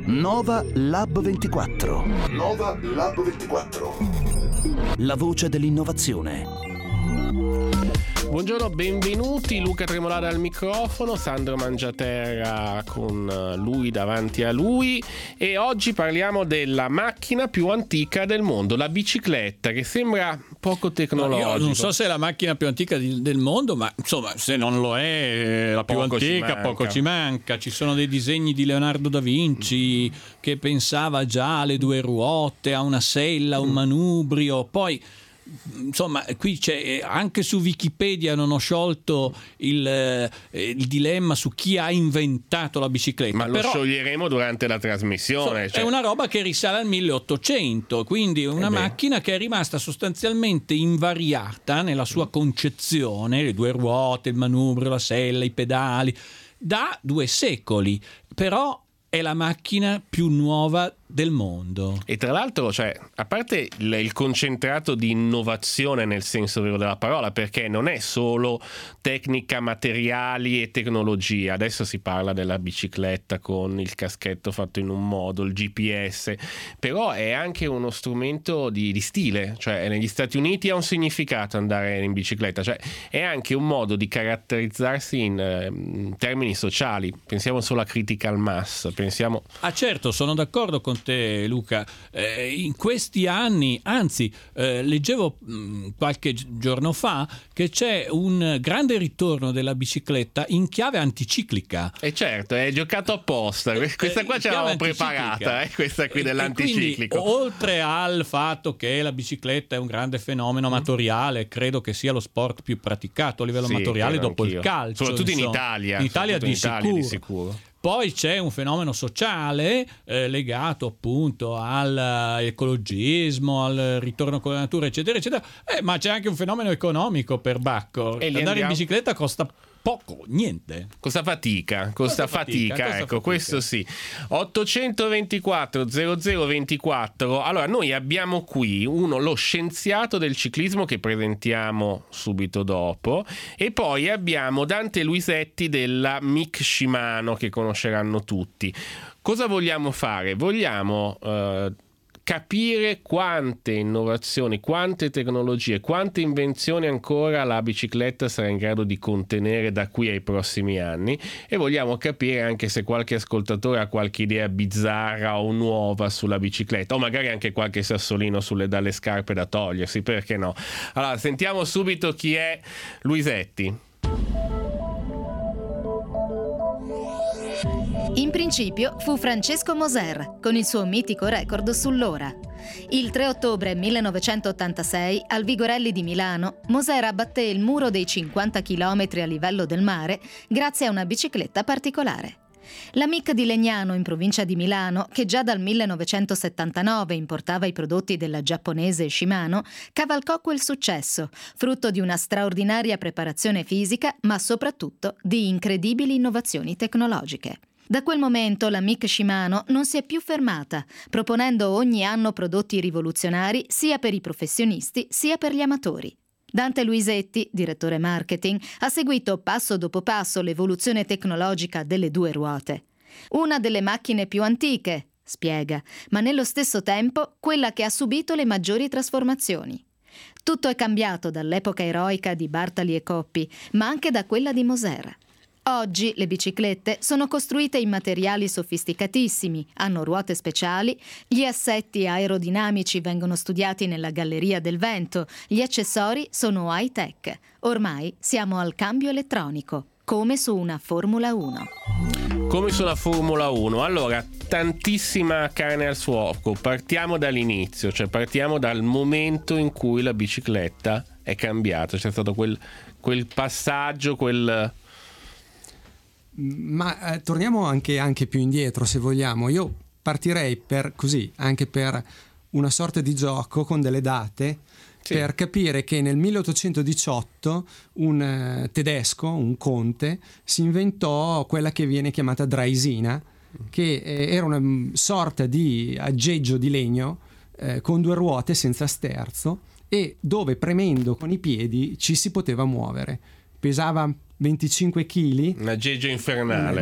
Nova Lab 24. Nova Lab 24. La voce dell'innovazione. Buongiorno, benvenuti. Luca Tremolada al microfono, Sandro Mangiaterra con lui davanti a lui, e oggi parliamo della macchina più antica del mondo, la bicicletta, che sembra poco tecnologica. Io non so se è la macchina più antica del mondo, ma insomma, se non lo è la più antica, poco ci manca. Ci sono dei disegni di Leonardo da Vinci che pensava già alle due ruote, a una sella, un manubrio. Poi insomma, qui c'è, anche su Wikipedia non ho sciolto il dilemma su chi ha inventato la bicicletta, ma lo scioglieremo durante la trasmissione. È una roba che risale al 1800, quindi una macchina che è rimasta sostanzialmente invariata nella sua concezione, le due ruote, il manubrio, la sella, i pedali, da 2 secoli, però è la macchina più nuova del mondo. E tra l'altro, a parte il concentrato di innovazione nel senso vero della parola, perché non è solo tecnica, materiali e tecnologia. Adesso si parla della bicicletta con il caschetto fatto in un modo, il GPS, però è anche uno strumento di stile. Negli Stati Uniti ha un significato andare in bicicletta, è anche un modo di caratterizzarsi in termini sociali. Pensiamo solo a critical mass, pensiamo... Certo, sono d'accordo con te, Luca. In questi anni, anzi, leggevo qualche giorno fa che c'è un grande ritorno della bicicletta in chiave anticiclica. E certo, è giocato apposta. Questa qua ce l'avevamo preparata, questa qui dell'anticiclico. Quindi, oltre al fatto che la bicicletta è un grande fenomeno amatoriale, credo che sia lo sport più praticato a livello amatoriale dopo il calcio. Soprattutto in Italia. In Italia di sicuro. Poi c'è un fenomeno sociale legato appunto all'ecologismo, al ritorno con la natura, eccetera, eccetera. Ma c'è anche un fenomeno economico per Bacco. Andare in bicicletta costa poco, niente. Costa fatica. Ecco, questo sì. 824 0024. Allora, noi abbiamo qui lo scienziato del ciclismo che presentiamo subito dopo, e poi abbiamo Dante Luisetti della MIC Shimano, che conosceranno tutti. Cosa vogliamo fare? Vogliamo capire quante innovazioni, quante tecnologie, quante invenzioni ancora la bicicletta sarà in grado di contenere da qui ai prossimi anni, e vogliamo capire anche se qualche ascoltatore ha qualche idea bizzarra o nuova sulla bicicletta, o magari anche qualche sassolino dalle scarpe da togliersi, perché no? Allora, sentiamo subito chi è Luisetti. In principio fu Francesco Moser con il suo mitico record sull'ora. Il 3 ottobre 1986, al Vigorelli di Milano, Moser abbatté il muro dei 50 km a livello del mare grazie a una bicicletta particolare. La MIC di Legnano, in provincia di Milano, che già dal 1979 importava i prodotti della giapponese Shimano, cavalcò quel successo, frutto di una straordinaria preparazione fisica, ma soprattutto di incredibili innovazioni tecnologiche. Da quel momento la MIC Shimano non si è più fermata, proponendo ogni anno prodotti rivoluzionari sia per i professionisti sia per gli amatori. Dante Luisetti, direttore marketing, ha seguito passo dopo passo l'evoluzione tecnologica delle due ruote. Una delle macchine più antiche, spiega, ma nello stesso tempo quella che ha subito le maggiori trasformazioni. Tutto è cambiato dall'epoca eroica di Bartali e Coppi, ma anche da quella di Moser. Oggi le biciclette sono costruite in materiali sofisticatissimi, hanno ruote speciali, gli assetti aerodinamici vengono studiati nella galleria del vento, gli accessori sono high-tech. Ormai siamo al cambio elettronico, come su una Formula 1. Come sulla Formula 1. Allora, tantissima carne al fuoco. Partiamo dall'inizio, partiamo dal momento in cui la bicicletta è cambiata. C'è stato quel passaggio, Ma torniamo anche più indietro, se vogliamo. Io partirei anche per una sorta di gioco con delle date, per capire che nel 1818 un tedesco, un conte, si inventò quella che viene chiamata draisina, che era una sorta di aggeggio di legno con 2 ruote senza sterzo, e dove premendo con i piedi ci si poteva muovere. pesava 25 kg. Una geggia infernale.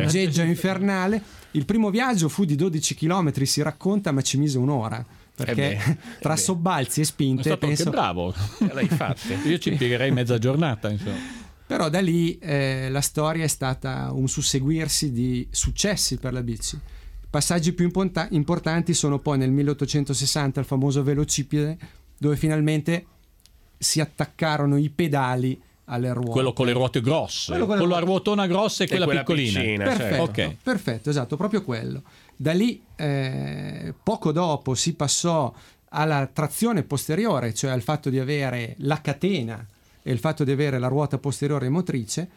Il primo viaggio fu di 12 km, si racconta, ma ci mise un'ora. Perché tra sobbalzi e spinte penso che bravo. L'hai fatta. Io ci impiegherei mezza giornata, insomma. Però da lì la storia è stata un susseguirsi di successi per la bici. I passaggi più importanti sono poi nel 1860 il famoso velocipede, dove finalmente si attaccarono i pedali alle ruote. Quello con le ruote grosse, con la ruotona grossa e quella piccolina. Piccina, perfetto, esatto, proprio quello. Da lì poco dopo si passò alla trazione posteriore, cioè al fatto di avere la catena e il fatto di avere la ruota posteriore motrice,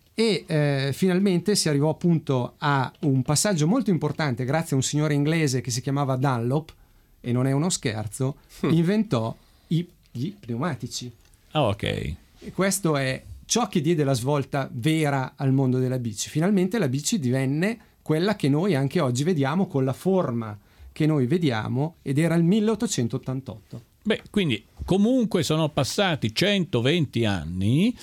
e finalmente si arrivò appunto a un passaggio molto importante grazie a un signore inglese che si chiamava Dunlop, e non è uno scherzo, inventò gli pneumatici. Ok. E questo è ciò che diede la svolta vera al mondo della bici. Finalmente la bici divenne quella che noi anche oggi vediamo, con la forma che noi vediamo, ed era il 1888. Quindi comunque sono passati 120 anni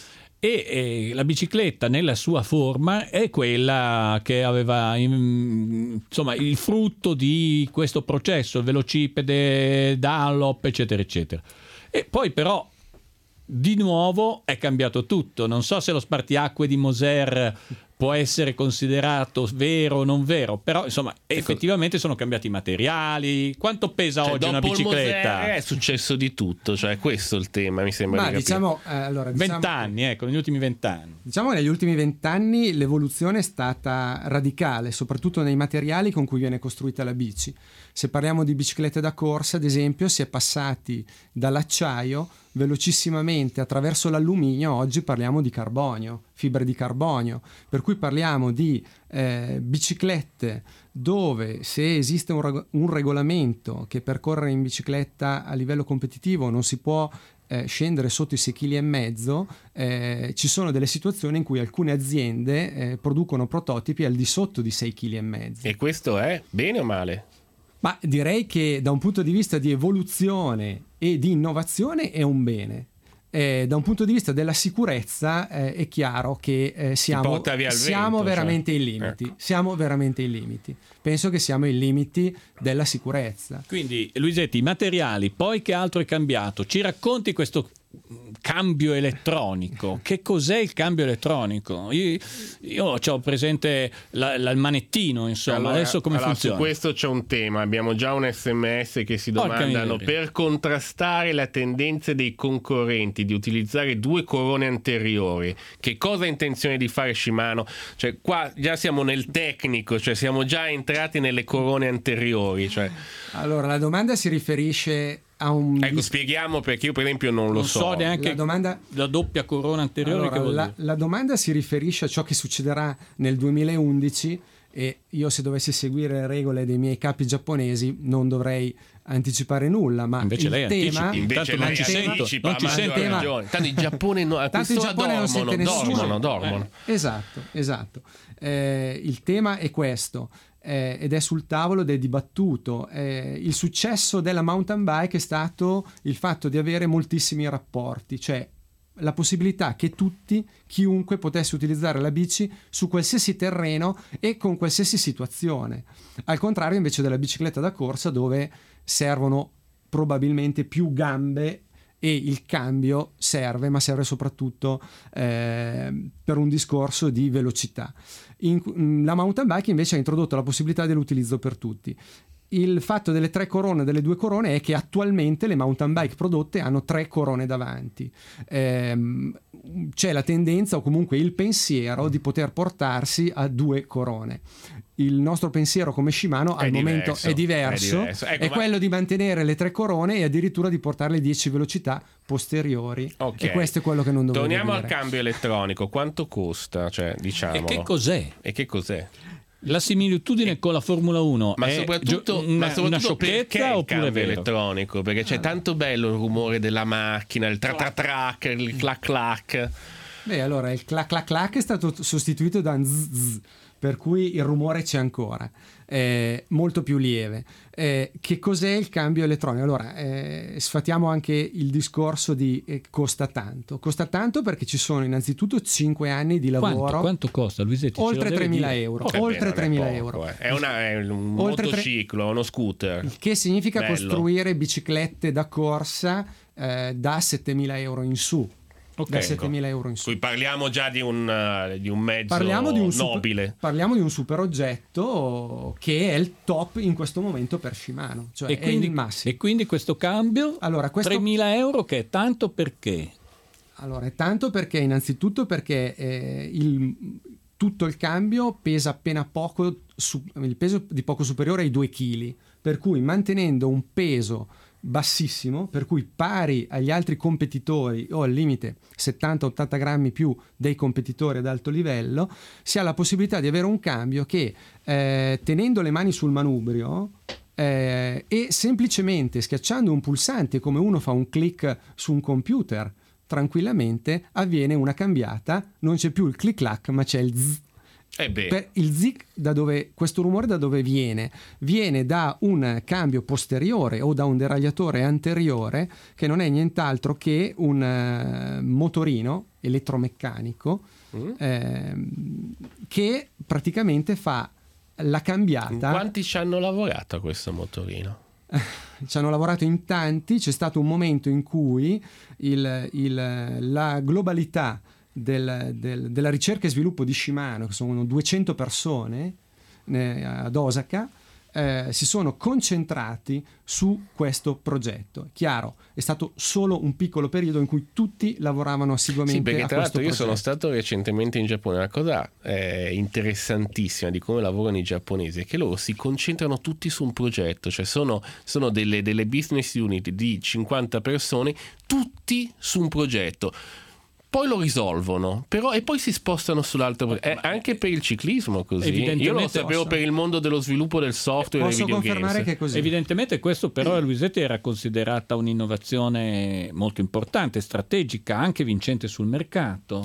e la bicicletta nella sua forma è quella che aveva insomma il frutto di questo processo, il velocipede, Dunlop, eccetera eccetera. E poi però di nuovo è cambiato tutto. Non so se lo spartiacque di Moser può essere considerato vero o non vero, però insomma effettivamente sono cambiati i materiali. Quanto pesa oggi una bicicletta? È successo di tutto, cioè questo è il tema, mi sembra. Ma diciamo 20 anni, negli ultimi 20 anni. Diciamo negli ultimi 20 anni l'evoluzione è stata radicale, soprattutto nei materiali con cui viene costruita la bici. Se parliamo di biciclette da corsa, ad esempio, si è passati dall'acciaio velocissimamente attraverso l'alluminio. Oggi parliamo di carbonio, fibre di carbonio, per cui parliamo di biciclette dove, se esiste un regolamento che per correre in bicicletta a livello competitivo non si può scendere sotto i 6,5 kg, ci sono delle situazioni in cui alcune aziende producono prototipi al di sotto di 6,5 kg. E questo è bene o male? Ma direi che da un punto di vista di evoluzione e di innovazione è un bene. Da un punto di vista della sicurezza è chiaro che siamo veramente ai limiti. Ecco. Siamo veramente ai limiti. Penso che siamo ai limiti della sicurezza. Quindi Luisetti, i materiali, poi che altro è cambiato? Ci racconti questo cambio elettronico? Che cos'è il cambio elettronico? Io ho presente il manettino, insomma. Allora, adesso come funziona? Su questo c'è un tema. Abbiamo già un SMS che si domandano: per contrastare la tendenza dei concorrenti di utilizzare due corone anteriori, che cosa ha intenzione di fare Shimano? Cioè qua già siamo nel tecnico, cioè siamo già entrati nelle corone anteriori, cioè. Allora la domanda si riferisce a un... Ecco, spieghiamo, perché io per esempio non so neanche la doppia corona anteriore. Allora, la domanda si riferisce a ciò che succederà nel 2011, e io, se dovessi seguire le regole dei miei capi giapponesi, non dovrei anticipare nulla, ma invece il lei tema... Invece non ci sente. Tanto in Giappone non sente nessuno. Dormono. Esatto. Il tema è questo. Ed è sul tavolo ed è dibattuto. Il successo della mountain bike è stato il fatto di avere moltissimi rapporti, cioè la possibilità che chiunque potesse utilizzare la bici su qualsiasi terreno e con qualsiasi situazione, al contrario invece della bicicletta da corsa, dove servono probabilmente più gambe e il cambio serve, ma serve soprattutto per un discorso di velocità. La mountain bike invece ha introdotto la possibilità dell'utilizzo per tutti. Il fatto delle 3 corone, delle 2 corone, è che attualmente le mountain bike prodotte hanno 3 corone davanti. C'è la tendenza, o comunque il pensiero, di poter portarsi a 2 corone. Il nostro pensiero come Shimano al momento è diverso. Ecco, è quello di mantenere le 3 corone e addirittura di portarle a 10 velocità posteriori. Okay. E questo è quello che non dovremmo dire. Torniamo al cambio elettronico. Quanto costa? Cioè, diciamolo. E che cos'è? La similitudine con la Formula 1 ma è soprattutto una sciocchezza, oppure il cambio elettronico? Perché c'è tanto bello il rumore della macchina, il tra-tra-trac, il clac-clac. Allora il clac-clac-clac è stato sostituito da zzz, per cui il rumore c'è ancora, molto più lieve. Che cos'è il cambio elettronico? Allora, sfatiamo anche il discorso di costa tanto perché ci sono innanzitutto 5 anni di lavoro. Quanto costa, Luisetti? Oltre 3.000 euro. Oltre 3.000 euro. È un motociclo, uno scooter. Il che significa bello. Costruire biciclette da corsa da 7.000 euro in su. Da 7.000 euro in su. Qui parliamo già di un mezzo nobile. Parliamo di un super oggetto che è il top in questo momento per Shimano, cioè è il massimo. E quindi questo cambio, allora, 3.000 euro, che è tanto perché? Allora, è tanto perché innanzitutto perché tutto il cambio pesa appena poco, il peso di poco superiore ai 2 kg, per cui mantenendo un peso bassissimo, per cui pari agli altri competitori o al limite 70-80 grammi più dei competitori ad alto livello, si ha la possibilità di avere un cambio che tenendo le mani sul manubrio e semplicemente schiacciando un pulsante come uno fa un click su un computer, tranquillamente avviene una cambiata, non c'è più il click clack ma c'è il zzz. Il zig, questo rumore da dove viene? Viene da un cambio posteriore o da un deragliatore anteriore, che non è nient'altro che un motorino elettromeccanico che praticamente fa la cambiata. In quanti ci hanno lavorato a questo motorino? Ci hanno lavorato in tanti. C'è stato un momento in cui la globalità della ricerca e sviluppo di Shimano, che sono 200 persone ad Osaka, si sono concentrati su questo progetto. Chiaro, è stato solo un piccolo periodo in cui tutti lavoravano assiduamente perché a tra questo l'altro progetto. Io sono stato recentemente in Giappone. Una cosa interessantissima di come lavorano i giapponesi è che loro si concentrano tutti su un progetto, cioè sono delle business unit di 50 persone, tutti su un progetto. Poi lo risolvono, però, e poi si spostano sull'altro. Anche per il ciclismo così. Io lo sapevo per il mondo dello sviluppo del software e dei videogames. Posso confermare che è così. Evidentemente questo però a Luisetti era considerata un'innovazione molto importante, strategica, anche vincente sul mercato.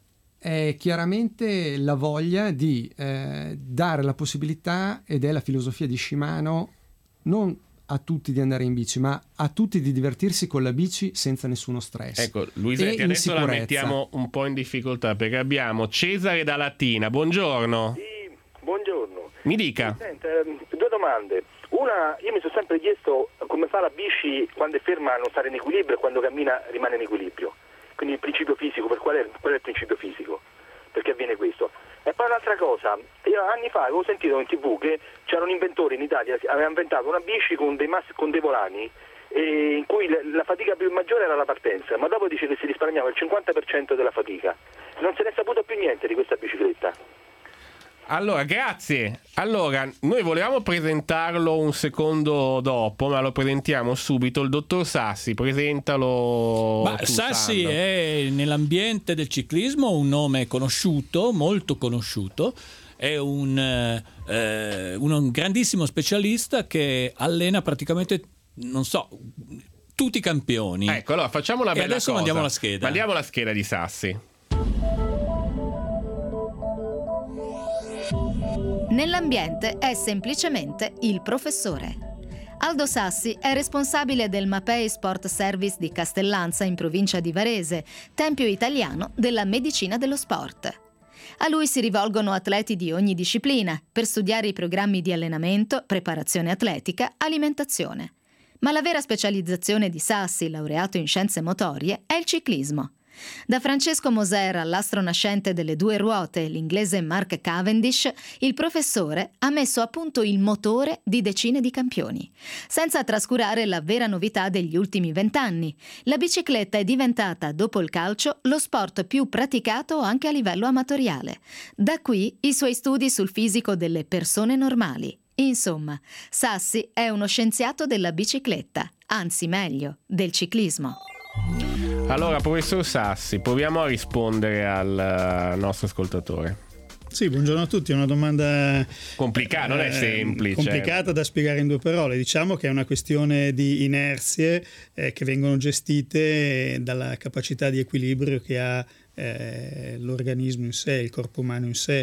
È chiaramente la voglia di dare la possibilità, ed è la filosofia di Shimano, non a tutti di andare in bici, ma a tutti di divertirsi con la bici senza nessuno stress. Ecco, Luisetti, adesso la mettiamo un po' in difficoltà perché abbiamo Cesare da Latina. Buongiorno. Sì, buongiorno. Mi dica. Senta, 2 domande. Una, io mi sono sempre chiesto come fa la bici quando è ferma a non stare in equilibrio e quando cammina rimane in equilibrio. Quindi il principio fisico, qual è il principio fisico? Perché avviene questo? E poi un'altra cosa, io anni fa avevo sentito in TV che c'era un inventore in Italia che aveva inventato una bici con dei volani in cui la fatica più maggiore era la partenza, ma dopo dice che si risparmiava il 50% della fatica. Non se ne è saputo più niente di questa bicicletta. Allora, grazie. Allora, noi volevamo presentarlo un secondo dopo, ma lo presentiamo subito. Il dottor Sassi, presentalo. Sassi è nell'ambiente del ciclismo un nome conosciuto, molto conosciuto. È un grandissimo specialista che allena praticamente, non so, tutti i campioni. Ecco, allora facciamo una bella adesso cosa. mandiamo la scheda. Mandiamo la scheda di Sassi. Nell'ambiente è semplicemente il professore. Aldo Sassi è responsabile del Mapei Sport Service di Castellanza in provincia di Varese, tempio italiano della medicina dello sport. A lui si rivolgono atleti di ogni disciplina per studiare i programmi di allenamento, preparazione atletica, alimentazione. Ma la vera specializzazione di Sassi, laureato in scienze motorie, è il ciclismo. Da Francesco Moser all'astro nascente delle 2 ruote, l'inglese Mark Cavendish, il professore ha messo a punto il motore di decine di campioni, senza trascurare la vera novità degli ultimi 20 anni. La bicicletta è diventata, dopo il calcio, lo sport più praticato anche a livello amatoriale. Da qui i suoi studi sul fisico delle persone normali. Insomma, Sassi è uno scienziato della bicicletta, anzi meglio, del ciclismo. Allora, professor Sassi, proviamo a rispondere al nostro ascoltatore. Sì, buongiorno a tutti. È una domanda complicata, non è semplice. Complicata da spiegare in 2 parole. Diciamo che è una questione di inerzie che vengono gestite dalla capacità di equilibrio che ha l'organismo in sé, il corpo umano in sé,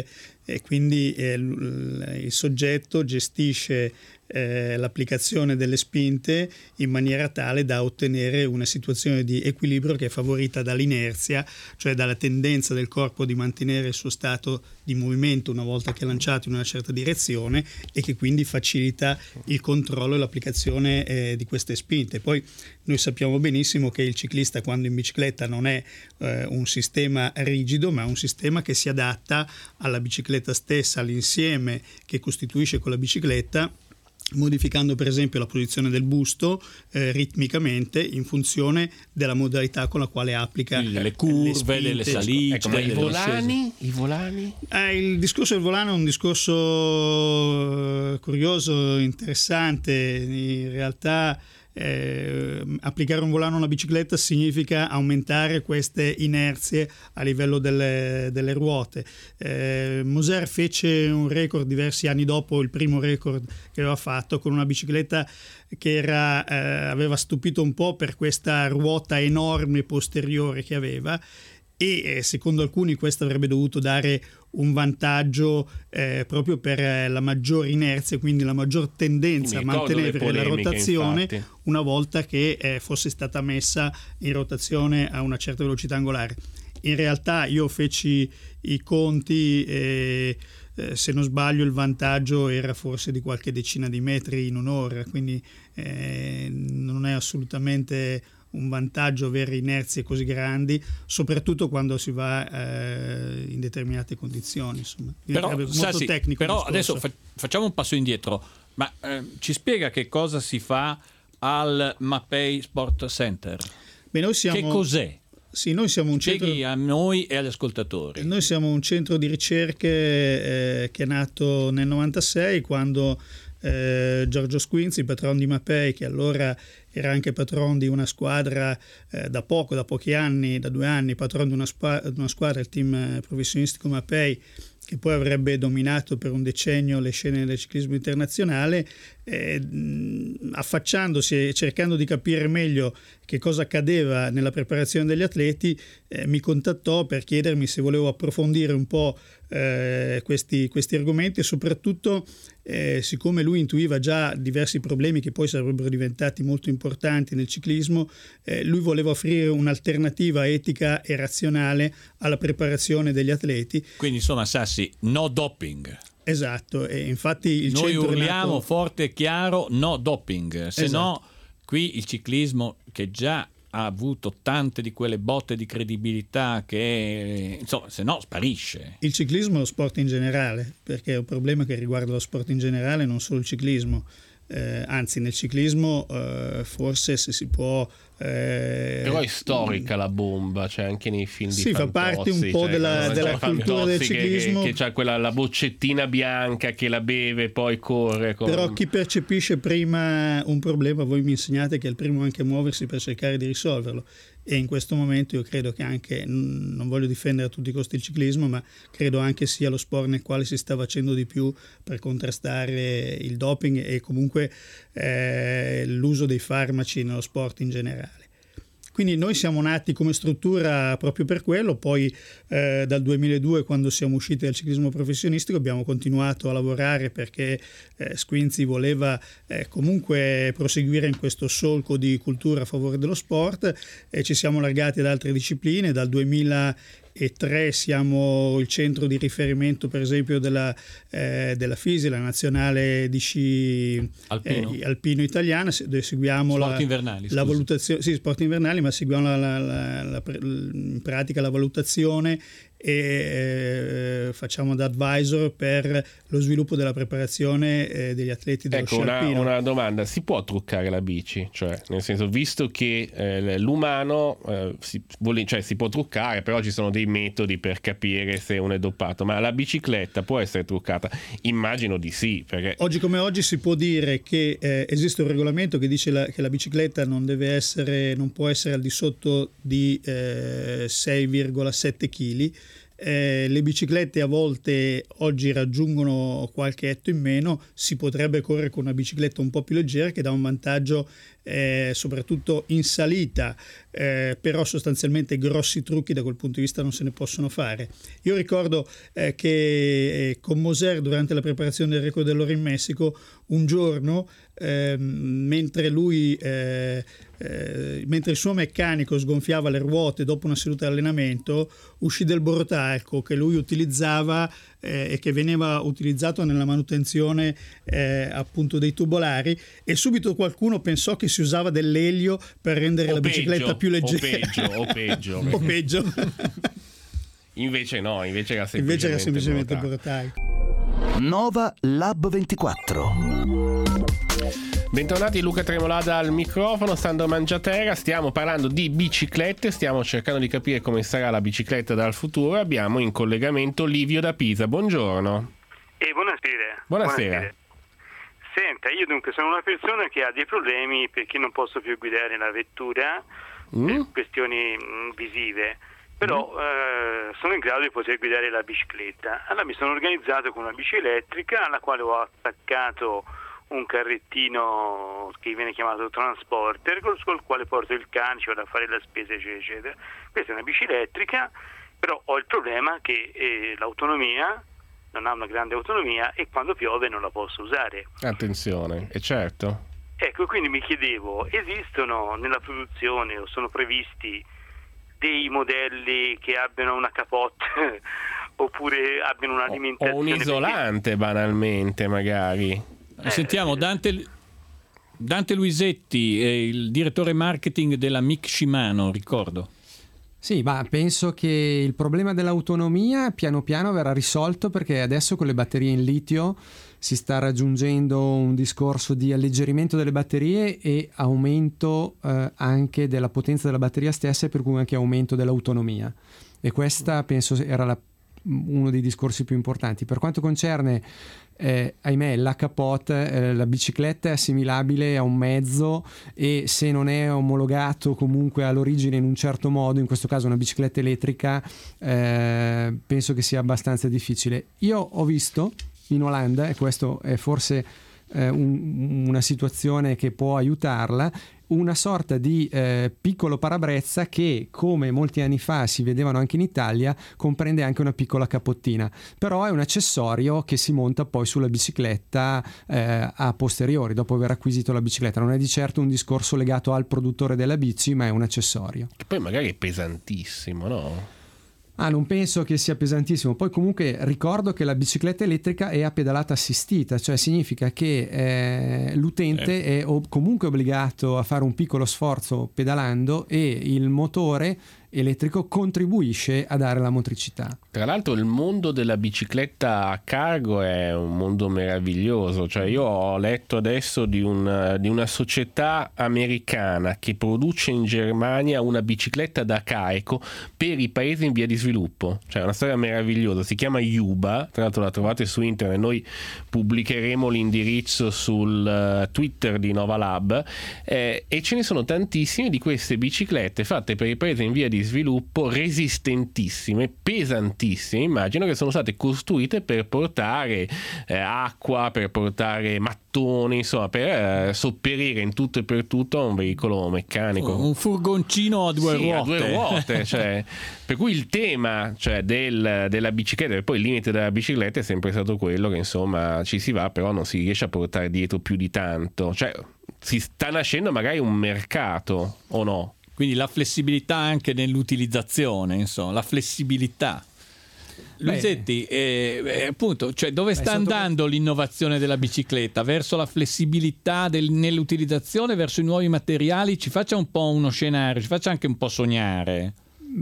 e quindi il soggetto gestisce l'applicazione delle spinte in maniera tale da ottenere una situazione di equilibrio che è favorita dall'inerzia, cioè dalla tendenza del corpo di mantenere il suo stato di movimento una volta che è lanciato in una certa direzione, e che quindi facilita il controllo e l'applicazione di queste spinte. Poi noi sappiamo benissimo che il ciclista, quando in bicicletta, non è un sistema rigido, ma un sistema che si adatta alla bicicletta stessa, all'insieme che costituisce quella bicicletta, modificando per esempio la posizione del busto ritmicamente in funzione della modalità con la quale applica le curve, delle salite. Ecco, ma i volani? Il discorso del volano è un discorso curioso, interessante. In realtà applicare un volano a una bicicletta significa aumentare queste inerzie a livello delle ruote. Moser fece un record diversi anni dopo il primo record che aveva fatto, con una bicicletta che aveva stupito un po' per questa ruota enorme posteriore che aveva, e secondo alcuni questo avrebbe dovuto dare un vantaggio proprio per la maggiore inerzia, quindi la maggior tendenza a mantenere la rotazione, infatti, una volta che fosse stata messa in rotazione a una certa velocità angolare. In realtà io feci i conti e se non sbaglio il vantaggio era forse di qualche decina di metri in un'ora, quindi non è assolutamente un vantaggio avere inerzie così grandi, soprattutto quando si va in determinate condizioni. Insomma. Però, molto tecnico. Però adesso facciamo un passo indietro, ma ci spiega che cosa si fa al Mapei Sport Center? Beh, che cos'è? Sì, noi siamo un centro, a noi e agli ascoltatori. Noi siamo un centro di ricerche che è nato nel 96, quando Giorgio Squinzi, patron di Mapei, che allora era anche patron di una squadra da pochi anni, da 2 anni, patron di una squadra, il team professionistico Mapei, che poi avrebbe dominato per un decennio le scene del ciclismo internazionale, affacciandosi e cercando di capire meglio che cosa accadeva nella preparazione degli atleti, mi contattò per chiedermi se volevo approfondire un po' questi argomenti, e soprattutto siccome lui intuiva già diversi problemi che poi sarebbero diventati molto importanti nel ciclismo, lui voleva offrire un'alternativa etica e razionale alla preparazione degli atleti. Quindi insomma, Sassi, no doping. Esatto, e infatti noi urliamo forte e chiaro no doping, se esatto. No qui il ciclismo, che già ha avuto tante di quelle botte di credibilità, che insomma, se no sparisce. Il ciclismo è lo sport in generale, perché è un problema che riguarda lo sport in generale, non solo il ciclismo. Anzi, nel ciclismo forse se si può però è storica la bomba, cioè anche nei film di Fantozzi, fa parte un po' della cultura del ciclismo, che c'ha quella, la boccettina bianca che la beve poi corre però chi percepisce prima un problema, voi mi insegnate che è il primo anche a muoversi per cercare di risolverlo, e in questo momento io credo che anche, non voglio difendere a tutti i costi il ciclismo, ma credo anche sia lo sport nel quale si sta facendo di più per contrastare il doping e comunque l'uso dei farmaci nello sport in generale. Quindi noi siamo nati come struttura proprio per quello, poi dal 2002, quando siamo usciti dal ciclismo professionistico, abbiamo continuato a lavorare perché Squinzi voleva comunque proseguire in questo solco di cultura a favore dello sport, e ci siamo allargati ad altre discipline. Dal 2003 siamo il centro di riferimento per esempio della FISI, la nazionale di sci alpino italiana, dove seguiamo la valutazione, sì, sport invernali, ma seguiamo in pratica la valutazione e facciamo da advisor per lo sviluppo della preparazione degli atleti dello sci alpino. Una domanda: si può truccare la bici? Cioè, nel senso, visto che l'umano si può truccare, però ci sono dei metodi per capire se uno è doppato, ma la bicicletta può essere truccata? Immagino di sì, perché oggi come oggi si può dire che esiste un regolamento che dice che la bicicletta non può essere al di sotto di 6,7 kg. le biciclette a volte oggi raggiungono qualche etto in meno, si potrebbe correre con una bicicletta un po' più leggera che dà un vantaggio soprattutto in salita, però sostanzialmente grossi trucchi da quel punto di vista non se ne possono fare. Io ricordo che con Moser, durante la preparazione del record dell'ora in Messico, un giorno mentre il suo meccanico sgonfiava le ruote dopo una seduta di allenamento, uscì del borotalco che lui utilizzava e che veniva utilizzato nella manutenzione appunto dei tubolari, e subito qualcuno pensò che si usava dell'elio per rendere la bicicletta più leggera o peggio invece no, invece era semplicemente borotalco. Nova Lab 24. Bentornati, Luca Tremolada al microfono, Sandro Mangiatera. Stiamo parlando di biciclette, stiamo cercando di capire come sarà la bicicletta dal futuro. Abbiamo in collegamento Livio da Pisa. Buongiorno. Buonasera. Senta, io dunque sono una persona che ha dei problemi perché non posso più guidare la vettura per questioni visive, però sono in grado di poter guidare la bicicletta. Allora mi sono organizzato con una bici elettrica alla quale ho attaccato un carrettino che viene chiamato transporter, col quale porto il cane, ci vado a fare la spesa, eccetera. Questa è una bici elettrica, però ho il problema che l'autonomia non ha una grande autonomia e quando piove non la posso usare. Attenzione, è certo. Ecco, quindi mi chiedevo, esistono nella produzione o sono previsti dei modelli che abbiano una capote oppure abbiano un'alimentazione o un isolante banalmente magari? Sentiamo Dante Luisetti, il direttore marketing della MIC Shimano, ricordo. Sì, ma penso che il problema dell'autonomia piano piano verrà risolto, perché adesso con le batterie in litio si sta raggiungendo un discorso di alleggerimento delle batterie e aumento anche della potenza della batteria stessa, e per cui anche aumento dell'autonomia, e questa penso era uno dei discorsi più importanti. Per quanto concerne ahimè la capote, la bicicletta è assimilabile a un mezzo, e se non è omologato comunque all'origine in un certo modo, in questo caso una bicicletta elettrica, penso che sia abbastanza difficile. Io ho visto in Olanda, e questo è forse una situazione che può aiutarla, una sorta di piccolo parabrezza che, come molti anni fa si vedevano anche in Italia, comprende anche una piccola capottina, però è un accessorio che si monta poi sulla bicicletta a posteriori, dopo aver acquisito la bicicletta. Non è di certo un discorso legato al produttore della bici, ma è un accessorio. Che poi magari è pesantissimo, no? Non penso che sia pesantissimo. Poi comunque ricordo che la bicicletta elettrica è a pedalata assistita, cioè significa che l'utente è comunque obbligato a fare un piccolo sforzo pedalando, e il motore elettrico contribuisce a dare la motricità. Tra l'altro il mondo della bicicletta a cargo è un mondo meraviglioso, cioè io ho letto adesso di una società americana che produce in Germania una bicicletta da carico per i paesi in via di sviluppo, cioè una storia meravigliosa, si chiama Yuba, tra l'altro la trovate su internet, noi pubblicheremo l'indirizzo sul Twitter di Nova Lab, e ce ne sono tantissime di queste biciclette fatte per i paesi in via di sviluppo, resistentissime, pesantissime. Immagino che sono state costruite per portare acqua, per portare mattoni, insomma per sopperire in tutto e per tutto a un veicolo meccanico, un furgoncino a due ruote. A due ruote cioè, per cui il tema, cioè, della bicicletta, e poi il limite della bicicletta è sempre stato quello che insomma ci si va, però non si riesce a portare dietro più di tanto, cioè si sta nascendo magari un mercato, o no? Quindi la flessibilità anche nell'utilizzazione, insomma, la flessibilità. Luisetti, appunto, cioè dove sta andando l'innovazione della bicicletta? Verso la flessibilità nell'utilizzazione, verso i nuovi materiali? Ci faccia un po' uno scenario, ci faccia anche un po' sognare.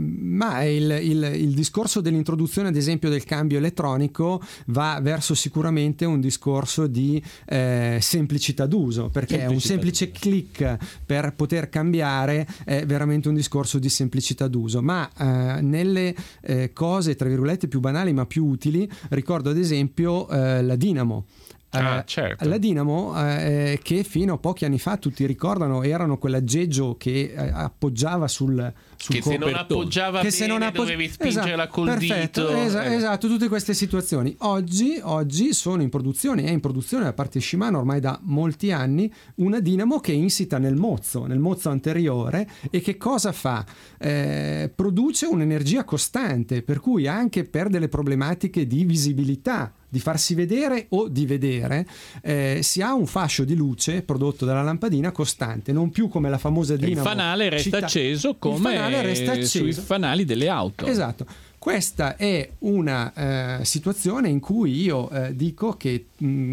Ma il discorso dell'introduzione, ad esempio, del cambio elettronico va verso sicuramente un discorso di semplicità d'uso, perché un semplice click per poter cambiare è veramente un discorso di semplicità d'uso. Ma nelle cose tra virgolette più banali ma più utili, ricordo ad esempio la dinamo. certo. La Dinamo, che fino a pochi anni fa, tutti ricordano, erano quell'aggeggio che appoggiava sul che se non appoggiava che bene dovevi spingerla col dito. Esatto, tutte queste situazioni. Oggi sono in produzione, è in produzione da parte Shimano ormai da molti anni, una Dinamo che è insita nel mozzo anteriore, e che cosa fa? Produce un'energia costante, per cui anche per delle problematiche di visibilità, di farsi vedere o di vedere, si ha un fascio di luce prodotto dalla lampadina costante, non più come la famosa Dinamo. Il fanale resta acceso come sui fanali delle auto. Esatto. Questa è una situazione in cui io dico che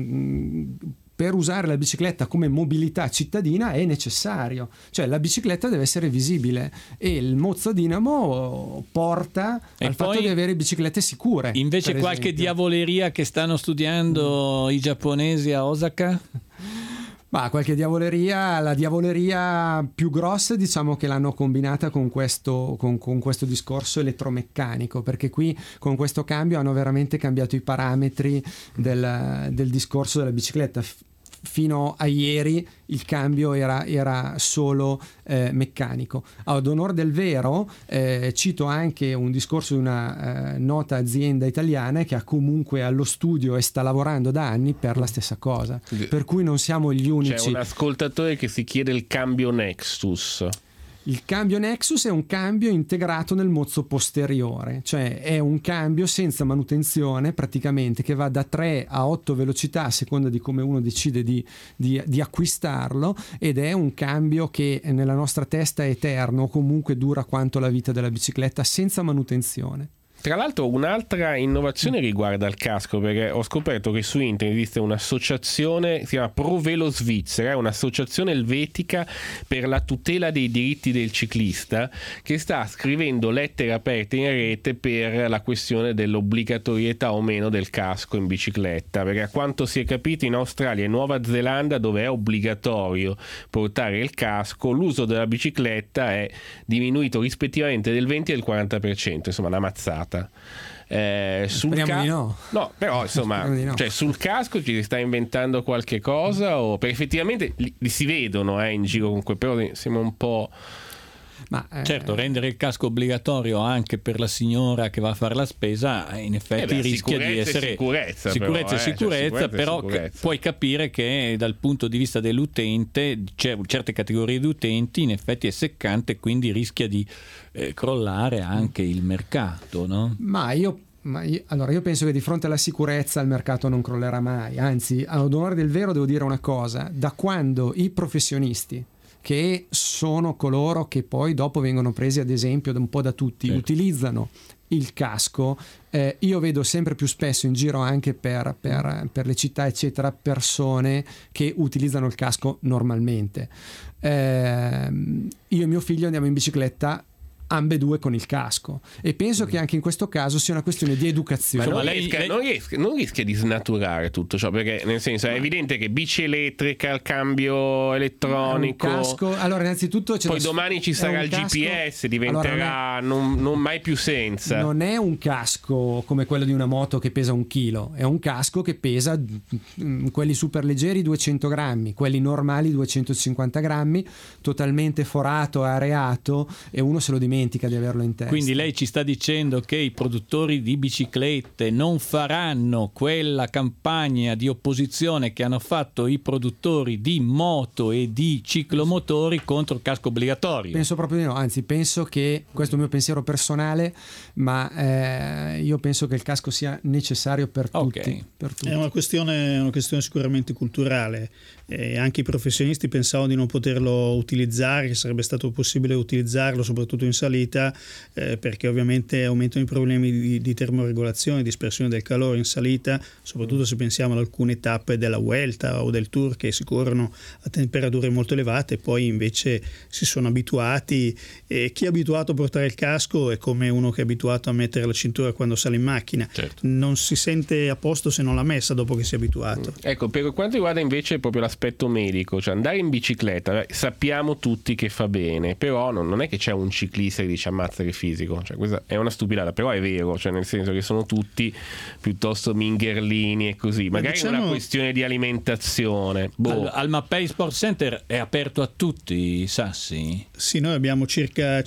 per usare la bicicletta come mobilità cittadina è necessario, cioè la bicicletta deve essere visibile, e il mozzo Dinamo porta al fatto di avere biciclette sicure. Invece qualche diavoleria che stanno studiando i giapponesi a Osaka? Ma qualche diavoleria, la diavoleria più grossa diciamo che l'hanno combinata con questo discorso elettromeccanico, perché qui con questo cambio hanno veramente cambiato i parametri del discorso della bicicletta. Fino a ieri il cambio era solo meccanico. Ad onor del vero, cito anche un discorso di una nota azienda italiana che ha comunque allo studio e sta lavorando da anni per la stessa cosa, per cui non siamo gli unici. C'è un ascoltatore che si chiede il cambio Nexus. Il cambio Nexus è un cambio integrato nel mozzo posteriore, cioè è un cambio senza manutenzione praticamente, che va da 3 a 8 velocità a seconda di come uno decide di acquistarlo, ed è un cambio che nella nostra testa è eterno, comunque dura quanto la vita della bicicletta, senza manutenzione. Tra l'altro un'altra innovazione riguarda il casco, perché ho scoperto che su internet esiste un'associazione, si chiama Pro Velo Svizzera, è un'associazione elvetica per la tutela dei diritti del ciclista, che sta scrivendo lettere aperte in rete per la questione dell'obbligatorietà o meno del casco in bicicletta, perché a quanto si è capito in Australia e Nuova Zelanda, dove è obbligatorio portare il casco, l'uso della bicicletta è diminuito rispettivamente del 20 e del 40%, insomma una mazzata. Speriamo di no. No, però insomma, no. Cioè, sul casco ci si sta inventando qualche cosa, o perché effettivamente li si vedono in giro comunque, però sembra un po'. Certo, rendere il casco obbligatorio anche per la signora che va a fare la spesa, in effetti rischia di essere sicurezza, però puoi capire che dal punto di vista dell'utente, certe categorie di utenti, in effetti è seccante, quindi rischia di crollare anche il mercato, no? Allora io penso che di fronte alla sicurezza il mercato non crollerà mai, anzi, ad onore del vero devo dire una cosa: da quando i professionisti, che sono coloro che poi dopo vengono presi ad esempio un po' da tutti, utilizzano il casco, io vedo sempre più spesso in giro anche per le città eccetera persone che utilizzano il casco normalmente. Io e mio figlio andiamo in bicicletta ambedue con il casco, e penso che anche in questo caso sia una questione di educazione. Ma non rischia di snaturare tutto ciò, perché nel senso è evidente che bici elettrica, il cambio elettronico, casco, allora innanzitutto poi domani ci sarà il casco, GPS, diventerà non mai più senza. Non è un casco come quello di una moto che pesa 1 chilo, è un casco che pesa, quelli super leggeri 200 grammi, quelli normali 250 grammi, totalmente forato, areato, e uno se lo dimentica di averlo in testa. Quindi lei ci sta dicendo che i produttori di biciclette non faranno quella campagna di opposizione che hanno fatto i produttori di moto e di ciclomotori contro il casco obbligatorio? Penso proprio di no, anzi penso che, questo è il mio pensiero personale, ma io penso che il casco sia necessario per tutti. È una questione sicuramente culturale. Anche i professionisti pensavano di non poterlo utilizzare, che sarebbe stato possibile utilizzarlo soprattutto in salita, perché ovviamente aumentano i problemi di termoregolazione, dispersione del calore in salita, soprattutto se pensiamo ad alcune tappe della Vuelta o del Tour che si corrono a temperature molto elevate. Poi invece si sono abituati, e chi è abituato a portare il casco è come uno che è abituato a mettere la cintura quando sale in macchina, non si sente a posto se non l'ha messa dopo che si è abituato. Ecco, per quanto riguarda invece proprio l'aspetto medico, cioè andare in bicicletta, sappiamo tutti che fa bene, però non è che c'è un ciclista benessere dice ammazza che fisico, cioè questa è una stupidata, però è vero, cioè nel senso che sono tutti piuttosto mingherlini e così, magari diciamo, una questione di alimentazione. Al Mappei Sport Center è aperto a tutti, Sassi? Sì, noi abbiamo circa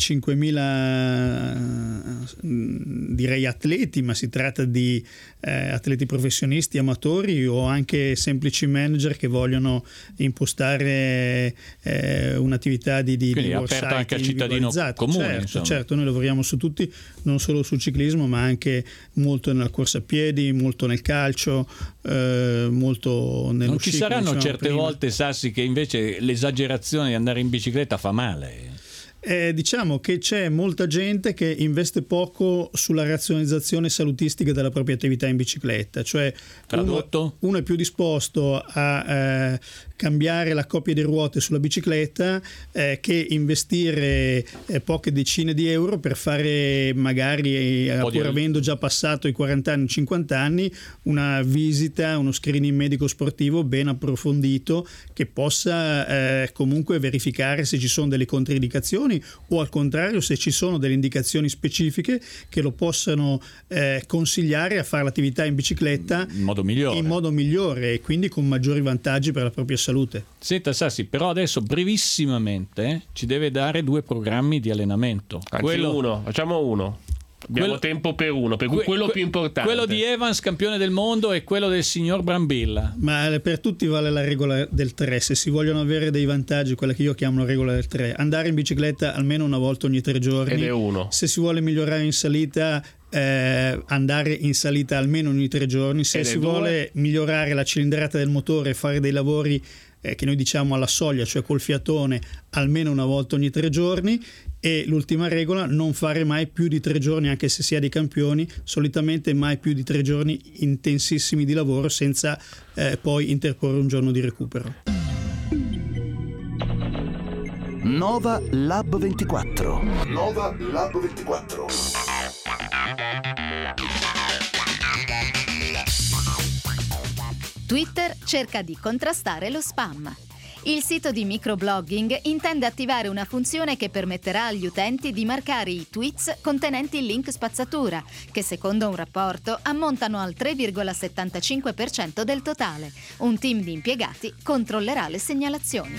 5.000 direi atleti, ma si tratta di atleti professionisti, amatori o anche semplici manager che vogliono impostare un'attività di quindi è aperto anche al cittadino comune. Certo, noi lavoriamo su tutti, non solo sul ciclismo, ma anche molto nella corsa a piedi, molto nel calcio, molto nello non sci, ci saranno certe prima. volte, Sassi, che invece l'esagerazione di andare in bicicletta fa male? Diciamo che c'è molta gente che investe poco sulla razionalizzazione salutistica della propria attività in bicicletta, cioè uno è più disposto a cambiare la coppia di ruote sulla bicicletta che investire poche decine di euro per fare magari, pur avendo già passato i 40 anni, 50 anni, una visita, uno screening medico sportivo ben approfondito che possa comunque verificare se ci sono delle controindicazioni o al contrario se ci sono delle indicazioni specifiche che lo possano consigliare a fare l'attività in bicicletta in modo migliore e quindi con maggiori vantaggi per la propria salute. Senta Sassi, però adesso brevissimamente ci deve dare 2 programmi di allenamento. Facciamo uno. Abbiamo tempo per uno, per quello più importante. Quello di Evans, campione del mondo, e quello del signor Brambilla. Ma per tutti vale la regola del 3. Se si vogliono avere dei vantaggi, quella che io chiamo la regola del 3, andare in bicicletta almeno una volta ogni 3 giorni. Ed è uno. Se si vuole migliorare in salita, andare in salita almeno ogni 3 giorni. Se si vuole migliorare la cilindrata del motore e fare dei lavori che noi diciamo alla soglia, cioè col fiatone, almeno una volta ogni 3 giorni. E l'ultima regola, non fare mai più di 3 giorni, anche se si è dei campioni, solitamente mai più di 3 giorni intensissimi di lavoro senza poi interporre un giorno di recupero. Nova Lab 24. Nova Lab 24. Twitter cerca di contrastare lo spam. Il sito di microblogging intende attivare una funzione che permetterà agli utenti di marcare i tweets contenenti link spazzatura, che secondo un rapporto ammontano al 3,75% del totale. Un team di impiegati controllerà le segnalazioni.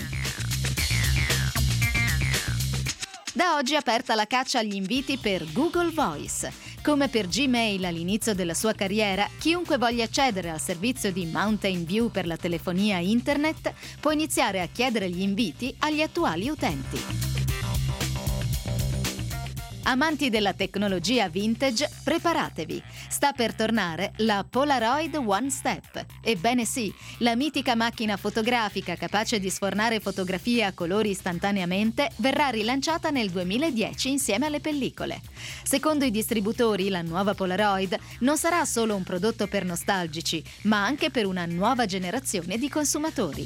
Da oggi è aperta la caccia agli inviti per Google Voice. Come per Gmail all'inizio della sua carriera, chiunque voglia accedere al servizio di Mountain View per la telefonia internet può iniziare a chiedere gli inviti agli attuali utenti. Amanti della tecnologia vintage, preparatevi. Sta per tornare la Polaroid One Step. Ebbene sì, la mitica macchina fotografica capace di sfornare fotografie a colori istantaneamente verrà rilanciata nel 2010 insieme alle pellicole. Secondo i distributori, la nuova Polaroid non sarà solo un prodotto per nostalgici, ma anche per una nuova generazione di consumatori.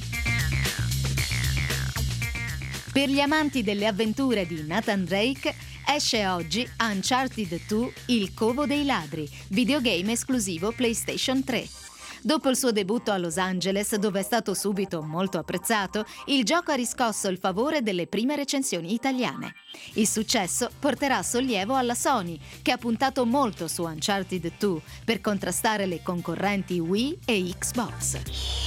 Per gli amanti delle avventure di Nathan Drake, esce oggi Uncharted 2 Il Covo dei Ladri, videogame esclusivo PlayStation 3. Dopo il suo debutto a Los Angeles, dove è stato subito molto apprezzato, il gioco ha riscosso il favore delle prime recensioni italiane. Il successo porterà sollievo alla Sony, che ha puntato molto su Uncharted 2 per contrastare le concorrenti Wii e Xbox.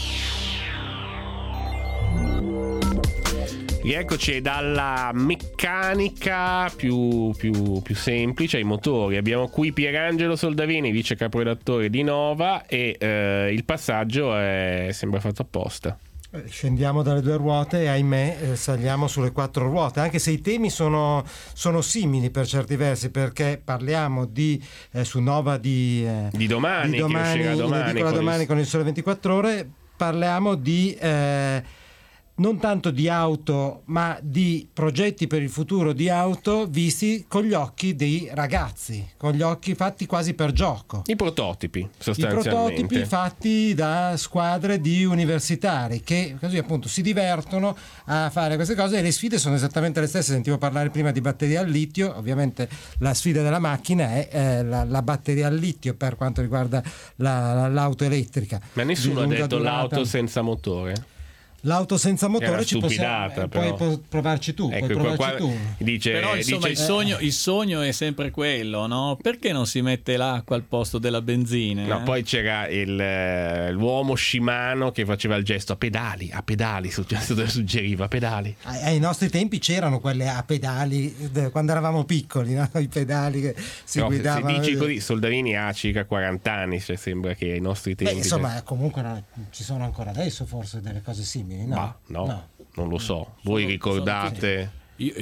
Rieccoci dalla meccanica più semplice ai motori. Abbiamo qui Pierangelo Soldavini, vice caporedattore di Nova, e il passaggio sembra fatto apposta. Scendiamo dalle 2 ruote e ahimè saliamo sulle 4 ruote, anche se i temi sono simili per certi versi, perché parliamo di su Nova di domani, che uscirà domani con il Sole 24 Ore. Parliamo di non tanto di auto, ma di progetti per il futuro di auto visti con gli occhi dei ragazzi, con gli occhi fatti quasi per gioco. I prototipi, sostanzialmente. I prototipi fatti da squadre di universitari che così appunto si divertono a fare queste cose, e le sfide sono esattamente le stesse. Sentivo parlare prima di batteria al litio. Ovviamente la sfida della macchina è la batteria al litio per quanto riguarda l'auto elettrica. Ma nessuno ha detto l'auto senza motore? l'auto senza motore ci possiamo, puoi provarci tu, Dice, però insomma il sogno è sempre quello, no? Perché non si mette l'acqua al posto della benzina? No, poi c'era l'uomo Shimano che faceva il gesto a pedali, suggeriva a pedali. Ai nostri tempi c'erano quelle a pedali quando eravamo piccoli, no? I pedali che si guidavano. Se dici così, Soldavini ha circa 40 anni, cioè sembra che ai nostri tempi... insomma, comunque ci sono ancora adesso forse delle cose simili, no? No, non lo so. Voi ricordate...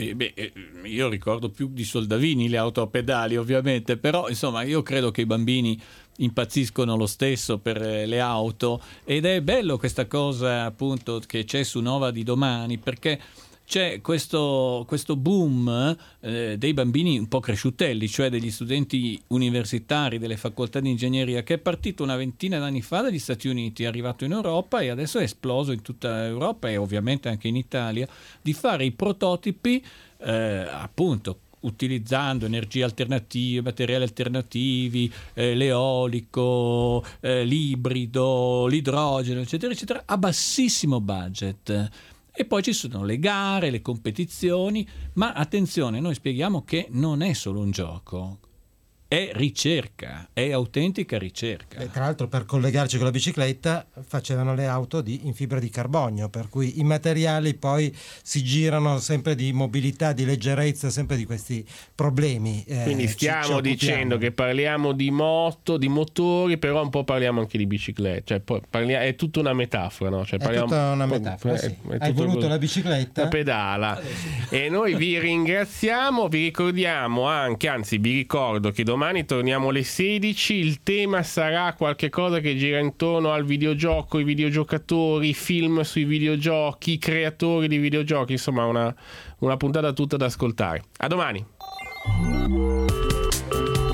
Io ricordo più di Soldavini le auto a pedali, ovviamente, però insomma io credo che i bambini impazziscono lo stesso per le auto, ed è bello questa cosa appunto che c'è su Nova di domani, perché c'è questo boom dei bambini un po' cresciutelli, cioè degli studenti universitari delle facoltà di ingegneria, che è partito una ventina d'anni fa dagli Stati Uniti, è arrivato in Europa e adesso è esploso in tutta Europa e ovviamente anche in Italia, di fare i prototipi appunto utilizzando energie alternative, materiali alternativi, l'eolico, l'ibrido, l'idrogeno, eccetera, eccetera, a bassissimo budget. E poi ci sono le gare, le competizioni, ma attenzione, noi spieghiamo che non è solo un gioco, è ricerca, è autentica ricerca. Tra l'altro, per collegarci con la bicicletta facevano le auto in fibra di carbonio, per cui i materiali poi si girano sempre di mobilità, di leggerezza, sempre di questi problemi. Quindi stiamo dicendo che parliamo di motori, però un po' parliamo anche di biciclette, cioè è tutta una metafora, no? Cioè, è tutta una metafora, sì. Hai voluto la bicicletta? La pedala. E noi vi ringraziamo, vi ricordiamo anche, anzi vi ricordo che domani torniamo alle 16, il tema sarà qualche cosa che gira intorno al videogioco, i videogiocatori, i film sui videogiochi, i creatori di videogiochi, insomma una puntata tutta da ascoltare. A domani!